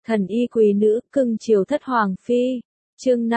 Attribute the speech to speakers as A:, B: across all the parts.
A: Thần y quý nữ, cưng chiều thất hoàng phi. Chương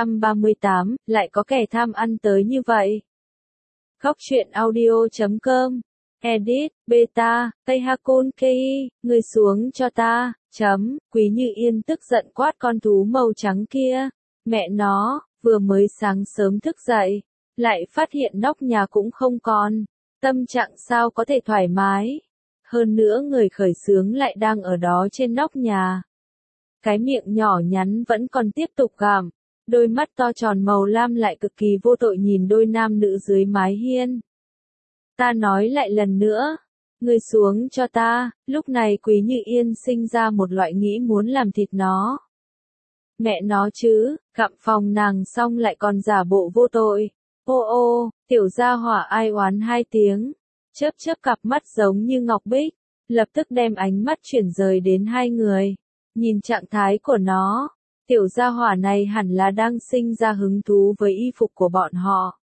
A: 538, lại có kẻ tham ăn tới như vậy. Góc truyện audio.com. Edit, beta, Tây Hakun Kei, người xuống cho ta, Quý Như Yên tức giận quát con thú màu trắng kia. Mẹ nó, vừa mới sáng sớm thức dậy, lại phát hiện nóc nhà cũng không còn. Tâm trạng sao có thể thoải mái. Hơn nữa người khởi xướng lại đang ở đó trên nóc nhà. Cái miệng nhỏ nhắn vẫn còn tiếp tục gặm, đôi mắt to tròn màu lam lại cực kỳ vô tội nhìn đôi nam nữ dưới mái hiên. Ta nói lại lần nữa, ngươi xuống cho ta. Lúc này Quý Như Yên sinh ra một loại nghĩ muốn làm thịt nó. Mẹ nó chứ, gặm phòng nàng xong lại còn giả bộ vô tội. Ô ô, tiểu gia hỏa ai oán hai tiếng, chớp chớp cặp mắt giống như ngọc bích, lập tức đem ánh mắt chuyển rời đến hai người. Nhìn trạng thái của nó, tiểu gia hỏa này hẳn là đang sinh ra hứng thú với y phục của bọn họ.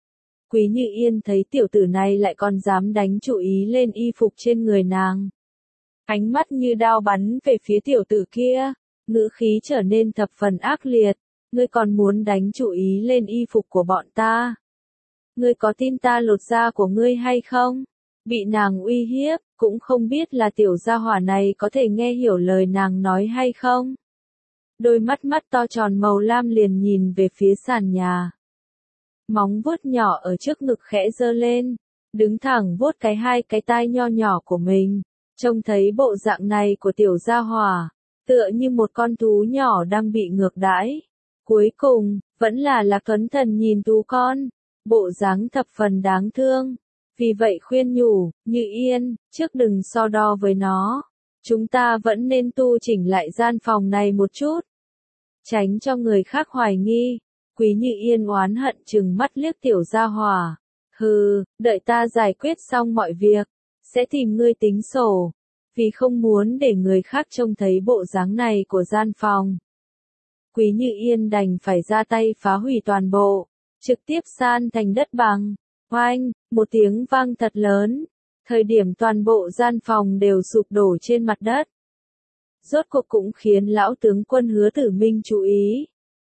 A: Quý Như Yên thấy tiểu tử này lại còn dám đánh chú ý lên y phục trên người nàng. Ánh mắt như đao bắn về phía tiểu tử kia, ngữ khí trở nên thập phần ác liệt. Ngươi còn muốn đánh chú ý lên y phục của bọn ta? Ngươi có tin ta lột da của ngươi hay không? Bị nàng uy hiếp, cũng không biết là tiểu gia hỏa này có thể nghe hiểu lời nàng nói hay không. Đôi mắt to tròn màu lam liền nhìn về phía sàn nhà. Móng vuốt nhỏ ở trước ngực khẽ giơ lên, đứng thẳng vuốt hai cái tai nho nhỏ của mình. Trông thấy bộ dạng này của tiểu gia hỏa, tựa như một con thú nhỏ đang bị ngược đãi. Cuối cùng, vẫn là Lạc Tuấn Thần nhìn tú con, bộ dáng thập phần đáng thương. Vì vậy khuyên nhủ, Như Yên, trước đừng so đo với nó. Chúng ta vẫn nên tu chỉnh lại gian phòng này một chút. Tránh cho người khác hoài nghi. Quý Như Yên oán hận trừng mắt liếc tiểu gia hỏa. Hừ, đợi ta giải quyết xong mọi việc, sẽ tìm ngươi tính sổ. Vì không muốn để người khác trông thấy bộ dáng này của gian phòng, Quý Như Yên đành phải ra tay phá hủy toàn bộ, trực tiếp san thành đất bằng. Oanh, một tiếng vang thật lớn, thời điểm toàn bộ gian phòng đều sụp đổ trên mặt đất. Rốt cuộc cũng khiến lão tướng quân Hứa Tử Minh chú ý.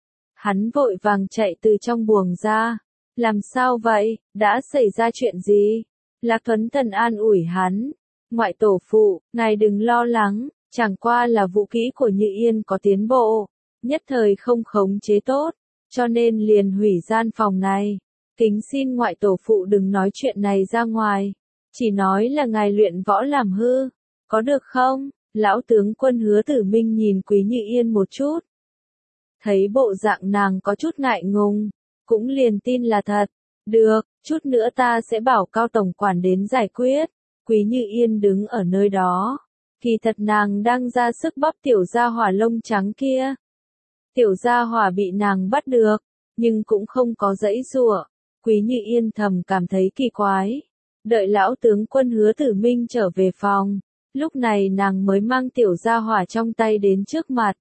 A: Hắn vội vàng chạy từ trong buồng ra. Làm sao vậy, đã xảy ra chuyện gì? Lạc Tuấn Thần an ủi hắn. Ngoại tổ phụ, ngài đừng lo lắng, chẳng qua là vũ kỹ của Như Yên có tiến bộ, nhất thời không khống chế tốt, cho nên liền hủy gian phòng này. Kính xin ngoại tổ phụ đừng nói chuyện này ra ngoài, chỉ nói là ngài luyện võ làm hư, có được không? Lão tướng quân Hứa Tử Minh nhìn Quý Như Yên một chút. Thấy bộ dạng nàng có chút ngại ngùng, cũng liền tin là thật. Được, chút nữa ta sẽ bảo Cao tổng quản đến giải quyết. Quý Như Yên đứng ở nơi đó, kỳ thật nàng đang ra sức bóp tiểu gia hỏa lông trắng kia. Tiểu gia hỏa bị nàng bắt được, nhưng cũng không có giãy giụa. Quý Như Yên thầm cảm thấy kỳ quái. Đợi lão tướng quân Hứa Tử Minh trở về phòng, lúc này nàng mới mang tiểu gia hỏa trong tay đến trước mặt.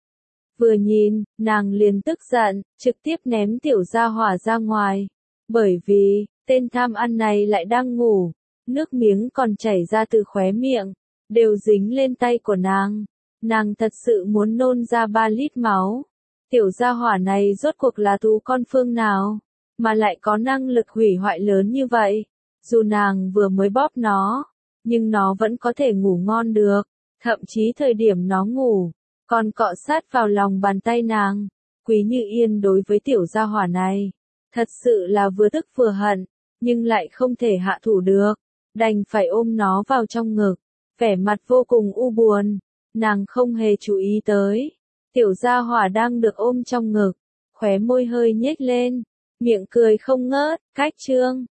A: Vừa nhìn, nàng liền tức giận, trực tiếp ném tiểu gia hỏa ra ngoài. Bởi vì, tên tham ăn này lại đang ngủ, nước miếng còn chảy ra từ khóe miệng, đều dính lên tay của nàng. Nàng thật sự muốn nôn ra 3 lít máu. Tiểu gia hỏa này rốt cuộc là thú con phương nào, mà lại có năng lực hủy hoại lớn như vậy. Dù nàng vừa mới bóp nó, nhưng nó vẫn có thể ngủ ngon được. Thậm chí thời điểm nó ngủ, còn cọ sát vào lòng bàn tay nàng. Quý Như Yên đối với tiểu gia hỏa này, thật sự là vừa tức vừa hận, nhưng lại không thể hạ thủ được. Đành phải ôm nó vào trong ngực, vẻ mặt vô cùng u buồn. Nàng không hề chú ý tới, tiểu gia hỏa đang được ôm trong ngực, khóe môi hơi nhếch lên, miệng cười không ngớt. Cách chương